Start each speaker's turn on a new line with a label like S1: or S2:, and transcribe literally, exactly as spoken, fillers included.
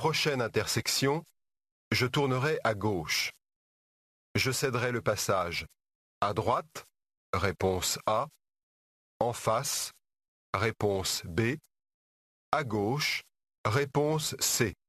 S1: Prochaine intersection, je tournerai à gauche. Je céderai le passage. À droite, réponse A. En face, réponse B. À gauche, réponse C.